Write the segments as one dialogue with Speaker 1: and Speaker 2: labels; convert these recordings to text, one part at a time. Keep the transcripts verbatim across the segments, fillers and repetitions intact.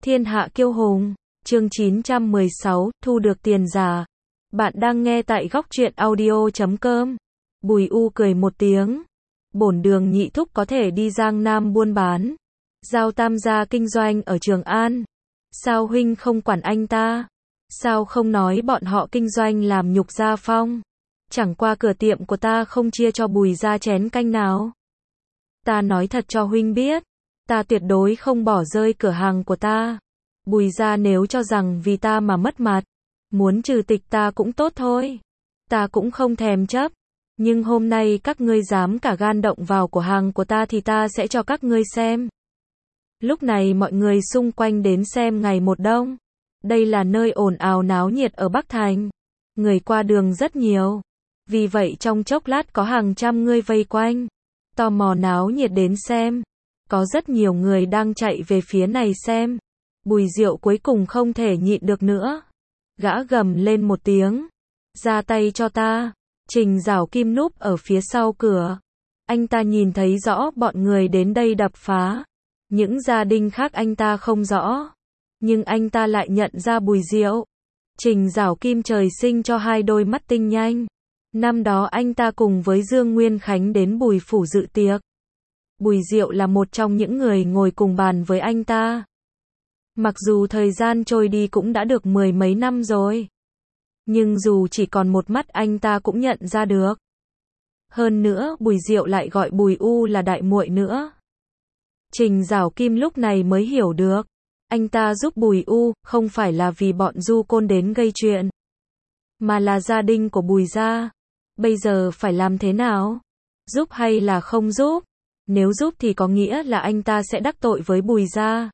Speaker 1: Thiên hạ kiêu hùng, chương chín trăm mười sáu, thu được tiền giả. Bạn đang nghe tại góc truyện audio chấm com. Bùi U cười một tiếng. Bổn đường nhị thúc có thể đi Giang Nam buôn bán. Giao tam gia kinh doanh ở Trường An. Sao huynh không quản anh ta? Sao không nói bọn họ kinh doanh làm nhục gia phong? Chẳng qua cửa tiệm của ta không chia cho Bùi gia chén canh nào. Ta nói thật cho huynh biết. Ta tuyệt đối không bỏ rơi cửa hàng của ta. Bùi gia nếu cho rằng vì ta mà mất mặt, muốn trừ tịch ta cũng tốt thôi. Ta cũng không thèm chấp. Nhưng hôm nay các ngươi dám cả gan động vào cửa hàng của ta thì ta sẽ cho các ngươi xem. Lúc này mọi người xung quanh đến xem ngày một đông. Đây là nơi ồn ào náo nhiệt ở Bắc Thành. Người qua đường rất nhiều. Vì vậy trong chốc lát có hàng trăm người vây quanh. Tò mò náo nhiệt đến xem. Có rất nhiều người đang chạy về phía này xem. Bùi Diệu cuối cùng không thể nhịn được nữa. Gã gầm lên một tiếng. Ra tay cho ta. Trình Giảo Kim núp ở phía sau cửa. Anh ta nhìn thấy rõ bọn người đến đây đập phá. Những gia đình khác anh ta không rõ. Nhưng anh ta lại nhận ra Bùi Diệu. Trình Giảo Kim trời sinh cho hai đôi mắt tinh nhanh. Năm đó anh ta cùng với Dương Nguyên Khánh đến Bùi phủ dự tiệc. Bùi Diệu là một trong những người ngồi cùng bàn với anh ta. Mặc dù thời gian trôi đi cũng đã được mười mấy năm rồi. Nhưng dù chỉ còn một mắt anh ta cũng nhận ra được. Hơn nữa Bùi Diệu lại gọi Bùi U là đại muội nữa. Trình Giảo Kim lúc này mới hiểu được. Anh ta giúp Bùi U không phải là vì bọn du côn đến gây chuyện. Mà là gia đình của Bùi gia. Bây giờ phải làm thế nào? Giúp hay là không giúp? Nếu giúp thì có nghĩa là anh ta sẽ đắc tội với Bùi gia.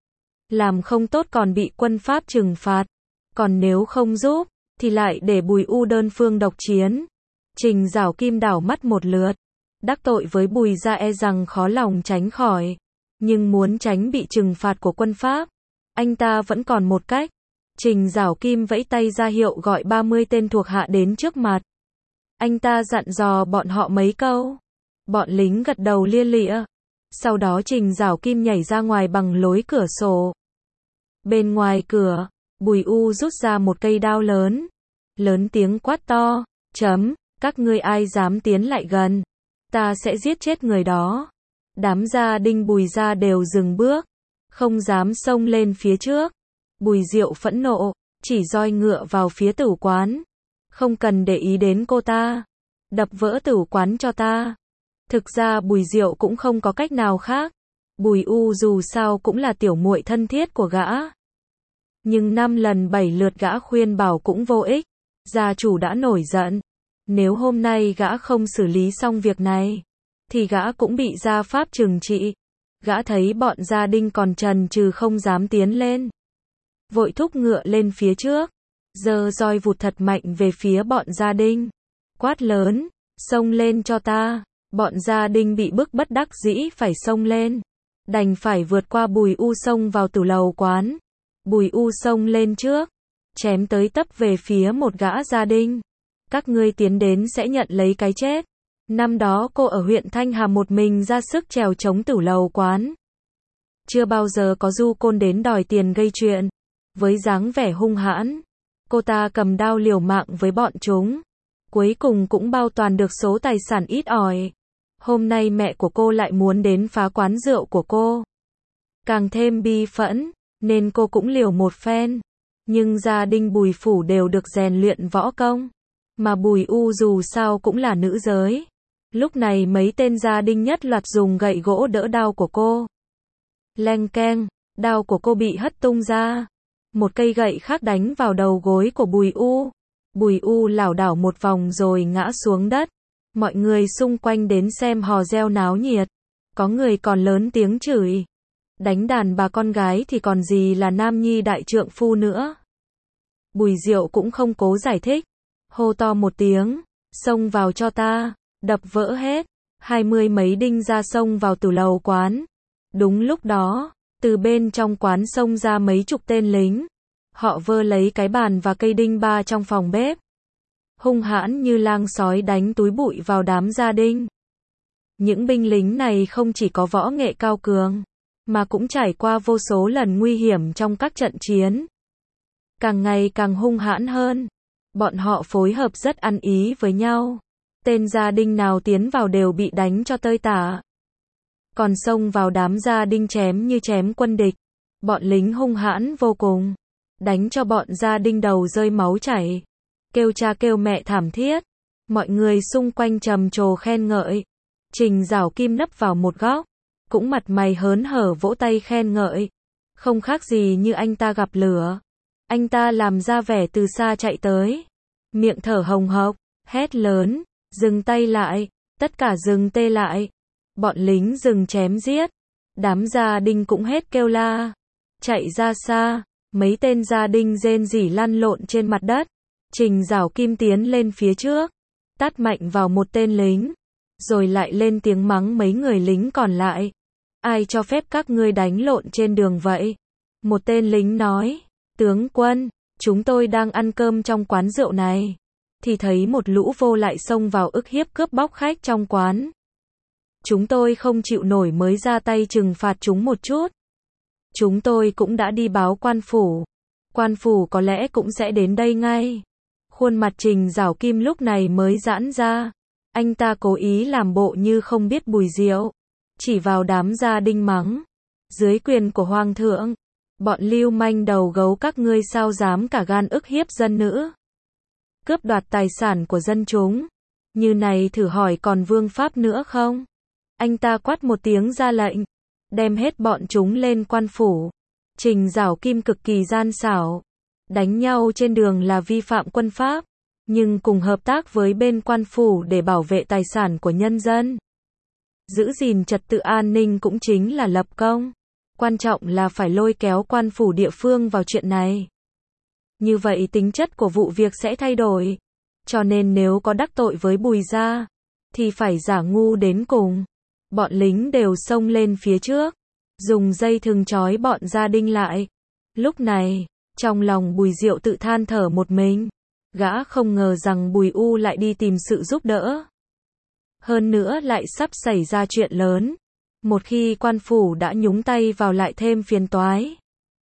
Speaker 1: Làm không tốt còn bị quân pháp trừng phạt. Còn nếu không giúp, thì lại để Bùi U đơn phương độc chiến. Trình Giảo Kim đảo mắt một lượt. Đắc tội với Bùi gia e rằng khó lòng tránh khỏi. Nhưng muốn tránh bị trừng phạt của quân pháp, anh ta vẫn còn một cách. Trình Giảo Kim vẫy tay ra hiệu gọi ba mươi tên thuộc hạ đến trước mặt. Anh ta dặn dò bọn họ mấy câu. Bọn lính gật đầu lia lịa. Sau đó Trình Giảo Kim nhảy ra ngoài bằng lối cửa sổ. Bên ngoài cửa, Bùi U rút ra một cây đao lớn. Lớn tiếng quát to, chấm, các ngươi ai dám tiến lại gần, ta sẽ giết chết người đó. Đám gia đình Bùi gia đều dừng bước, không dám xông lên phía trước. Bùi Diệu phẫn nộ, chỉ roi ngựa vào phía tử quán. Không cần để ý đến cô ta. Đập vỡ tử quán cho ta. Thực ra Bùi Diệu cũng không có cách nào khác. Bùi U dù sao cũng là tiểu muội thân thiết của gã. Nhưng năm lần bảy lượt gã khuyên bảo cũng vô ích. Gia chủ đã nổi giận. Nếu hôm nay gã không xử lý xong việc này, thì gã cũng bị gia pháp trừng trị. Gã thấy bọn gia đình còn chần chừ không dám tiến lên. Vội thúc ngựa lên phía trước. Giơ roi vụt thật mạnh về phía bọn gia đình. Quát lớn, xông lên cho ta. Bọn gia đình bị bức bất đắc dĩ phải xông lên. Đành phải vượt qua Bùi U xông vào tử lầu quán. Bùi U xông lên trước. Chém tới tấp về phía một gã gia đình. Các ngươi tiến đến sẽ nhận lấy cái chết. Năm đó cô ở huyện Thanh Hà một mình ra sức trèo chống tử lầu quán. Chưa bao giờ có du côn đến đòi tiền gây chuyện. Với dáng vẻ hung hãn, cô ta cầm đao liều mạng với bọn chúng. Cuối cùng cũng bao toàn được số tài sản ít ỏi. Hôm nay mẹ của cô lại muốn đến phá quán rượu của cô. Càng thêm bi phẫn, nên cô cũng liều một phen. Nhưng gia đình Bùi phủ đều được rèn luyện võ công. Mà Bùi U dù sao cũng là nữ giới. Lúc này mấy tên gia đình nhất loạt dùng gậy gỗ đỡ đao của cô. Leng keng, đao của cô bị hất tung ra. Một cây gậy khác đánh vào đầu gối của Bùi U. Bùi U lảo đảo một vòng rồi ngã xuống đất. Mọi người xung quanh đến xem hò reo náo nhiệt. Có người còn lớn tiếng chửi. Đánh đàn bà con gái thì còn gì là nam nhi đại trượng phu nữa. Bùi Diệu cũng không cố giải thích. Hô to một tiếng, xông vào cho ta, đập vỡ hết. Hai mươi mấy đinh ra xông vào tử lầu quán. Đúng lúc đó, từ bên trong quán xông ra mấy chục tên lính. Họ vơ lấy cái bàn và cây đinh ba trong phòng bếp. Hung hãn như lang sói đánh túi bụi vào đám gia đình. Những binh lính này không chỉ có võ nghệ cao cường, mà cũng trải qua vô số lần nguy hiểm trong các trận chiến. Càng ngày càng hung hãn hơn. Bọn họ phối hợp rất ăn ý với nhau. Tên gia đình nào tiến vào đều bị đánh cho tơi tả. Còn xông vào đám gia đình chém như chém quân địch. Bọn lính hung hãn vô cùng. Đánh cho bọn gia đình đầu rơi máu chảy. Kêu cha kêu mẹ thảm thiết. Mọi người xung quanh trầm trồ khen ngợi. Trình Giảo Kim nấp vào một góc. Cũng mặt mày hớn hở vỗ tay khen ngợi. Không khác gì như anh ta gặp lửa. Anh ta làm ra vẻ từ xa chạy tới. Miệng thở hồng hộc, hét lớn. Dừng tay lại. Tất cả dừng tê lại. Bọn lính dừng chém giết. Đám gia đình cũng hết kêu la. Chạy ra xa. Mấy tên gia đình rên rỉ lăn lộn trên mặt đất. Trình Giảo Kim tiến lên phía trước. Tát mạnh vào một tên lính. Rồi lại lên tiếng mắng mấy người lính còn lại. Ai cho phép các ngươi đánh lộn trên đường vậy? Một tên lính nói. Tướng quân, chúng tôi đang ăn cơm trong quán rượu này. Thì thấy một lũ vô lại xông vào ức hiếp cướp bóc khách trong quán. Chúng tôi không chịu nổi mới ra tay trừng phạt chúng một chút. Chúng tôi cũng đã đi báo quan phủ. Quan phủ có lẽ cũng sẽ đến đây ngay. Khuôn mặt Trình Giảo Kim lúc này mới giãn ra. Anh ta cố ý làm bộ như không biết Bùi Diệu. Chỉ vào đám gia đình mắng. Dưới quyền của Hoàng thượng. Bọn lưu manh đầu gấu các ngươi sao dám cả gan ức hiếp dân nữ. Cướp đoạt tài sản của dân chúng. Như này thử hỏi còn vương pháp nữa không? Anh ta quát một tiếng ra lệnh. Đem hết bọn chúng lên quan phủ. Trình Giảo Kim cực kỳ gian xảo. Đánh nhau trên đường là vi phạm quân pháp. Nhưng cùng hợp tác với bên quan phủ để bảo vệ tài sản của nhân dân. Giữ gìn trật tự an ninh cũng chính là lập công. Quan trọng là phải lôi kéo quan phủ địa phương vào chuyện này. Như vậy tính chất của vụ việc sẽ thay đổi. Cho nên nếu có đắc tội với Bùi gia, thì phải giả ngu đến cùng. Bọn lính đều xông lên phía trước. Dùng dây thừng trói bọn gia đình lại. Lúc này, trong lòng Bùi Diệu tự than thở một mình. Gã không ngờ rằng Bùi U lại đi tìm sự giúp đỡ. Hơn nữa lại sắp xảy ra chuyện lớn. Một khi quan phủ đã nhúng tay vào lại thêm phiền toái.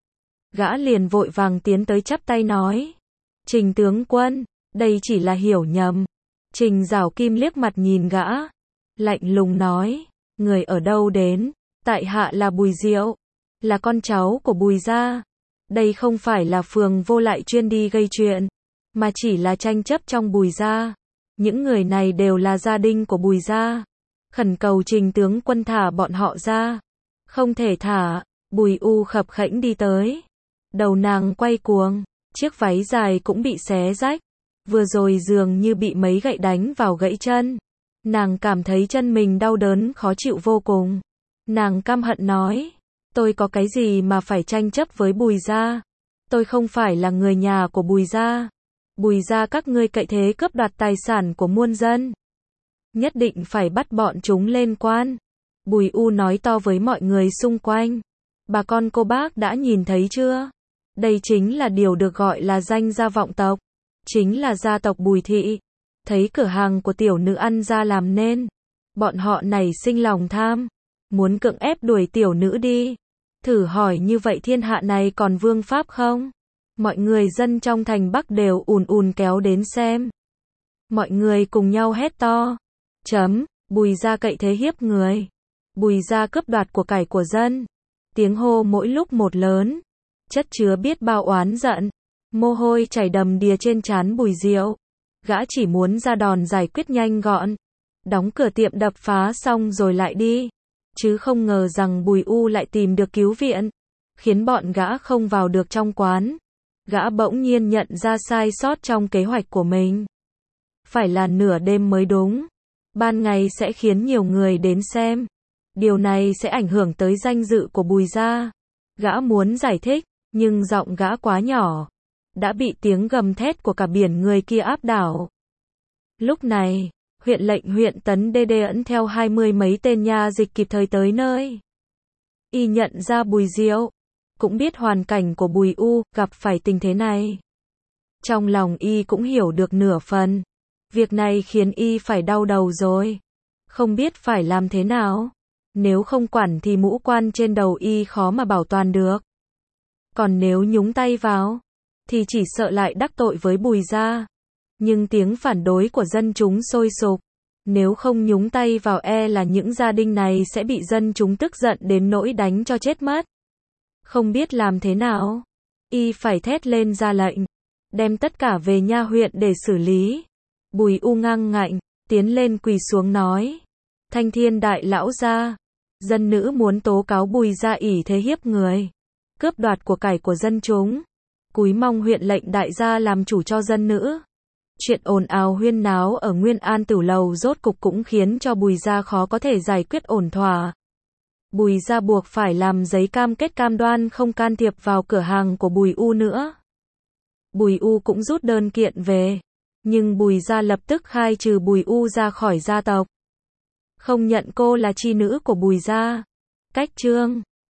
Speaker 1: Gã liền vội vàng tiến tới chắp tay nói. Trình tướng quân, đây chỉ là hiểu nhầm. Trình Giảo Kim liếc mặt nhìn gã. Lạnh lùng nói. Người ở đâu đến? Tại hạ là Bùi Diệu. Là con cháu của Bùi gia. Đây không phải là phường vô lại chuyên đi gây chuyện. Mà chỉ là tranh chấp trong Bùi gia. Những người này đều là gia đình của Bùi gia. Khẩn cầu Trình tướng quân thả bọn họ ra. Không thể thả. Bùi U khập khẽnh đi tới. Đầu nàng quay cuồng. Chiếc váy dài cũng bị xé rách. Vừa rồi dường như bị mấy gậy đánh vào gãy chân. Nàng cảm thấy chân mình đau đớn khó chịu vô cùng. Nàng căm hận nói. Tôi có cái gì mà phải tranh chấp với Bùi gia? Tôi không phải là người nhà của Bùi gia. Bùi gia các ngươi cậy thế cướp đoạt tài sản của muôn dân. Nhất định phải bắt bọn chúng lên quan. Bùi U nói to với mọi người xung quanh. Bà con cô bác đã nhìn thấy chưa? Đây chính là điều được gọi là danh gia vọng tộc. Chính là gia tộc Bùi thị. Thấy cửa hàng của tiểu nữ ăn ra làm nên. Bọn họ nảy sinh lòng tham. Muốn cưỡng ép đuổi tiểu nữ đi. Thử hỏi như vậy thiên hạ này còn vương pháp không? Mọi người dân trong thành Bắc đều ùn ùn kéo đến xem. Mọi người cùng nhau hét to. Chấm, Bùi gia cậy thế hiếp người. Bùi gia cướp đoạt của cải của dân. Tiếng hô mỗi lúc một lớn. Chất chứa biết bao oán giận. Mồ hôi chảy đầm đìa trên trán Bùi Diệu. Gã chỉ muốn ra đòn giải quyết nhanh gọn. Đóng cửa tiệm đập phá xong rồi lại đi. Chứ không ngờ rằng Bùi U lại tìm được cứu viện. Khiến bọn gã không vào được trong quán. Gã bỗng nhiên nhận ra sai sót trong kế hoạch của mình. Phải là nửa đêm mới đúng. Ban ngày sẽ khiến nhiều người đến xem. Điều này sẽ ảnh hưởng tới danh dự của Bùi gia. Gã muốn giải thích, nhưng giọng gã quá nhỏ. Đã bị tiếng gầm thét của cả biển người kia áp đảo. Lúc này, huyện lệnh huyện Tấn Đê Đê ẩn theo hai mươi mấy tên nha dịch kịp thời tới nơi. Y nhận ra Bùi Diệu. Cũng biết hoàn cảnh của Bùi U gặp phải tình thế này. Trong lòng Y cũng hiểu được nửa phần. Việc này khiến Y phải đau đầu rồi. Không biết phải làm thế nào. Nếu không quản thì mũ quan trên đầu y khó mà bảo toàn được. Còn nếu nhúng tay vào, thì chỉ sợ lại đắc tội với Bùi gia. Nhưng tiếng phản đối của dân chúng sôi sục. Nếu không nhúng tay vào e là những gia đình này sẽ bị dân chúng tức giận đến nỗi đánh cho chết mất. Không biết làm thế nào, y phải thét lên ra lệnh, đem tất cả về nha huyện để xử lý. Bùi U ngang ngạnh, tiến lên quỳ xuống nói: Thanh Thiên đại lão gia, dân nữ muốn tố cáo Bùi gia ỷ thế hiếp người, cướp đoạt của cải của dân chúng. Cúi mong huyện lệnh đại gia làm chủ cho dân nữ. Chuyện ồn ào huyên náo ở Nguyên An Tử Lầu rốt cục cũng khiến cho Bùi gia khó có thể giải quyết ổn thỏa. Bùi gia buộc phải làm giấy cam kết cam đoan không can thiệp vào cửa hàng của Bùi U nữa. Bùi U cũng rút đơn kiện về, nhưng Bùi gia lập tức khai trừ Bùi U ra khỏi gia tộc. Không nhận cô là chi nữ của Bùi gia. Cách chương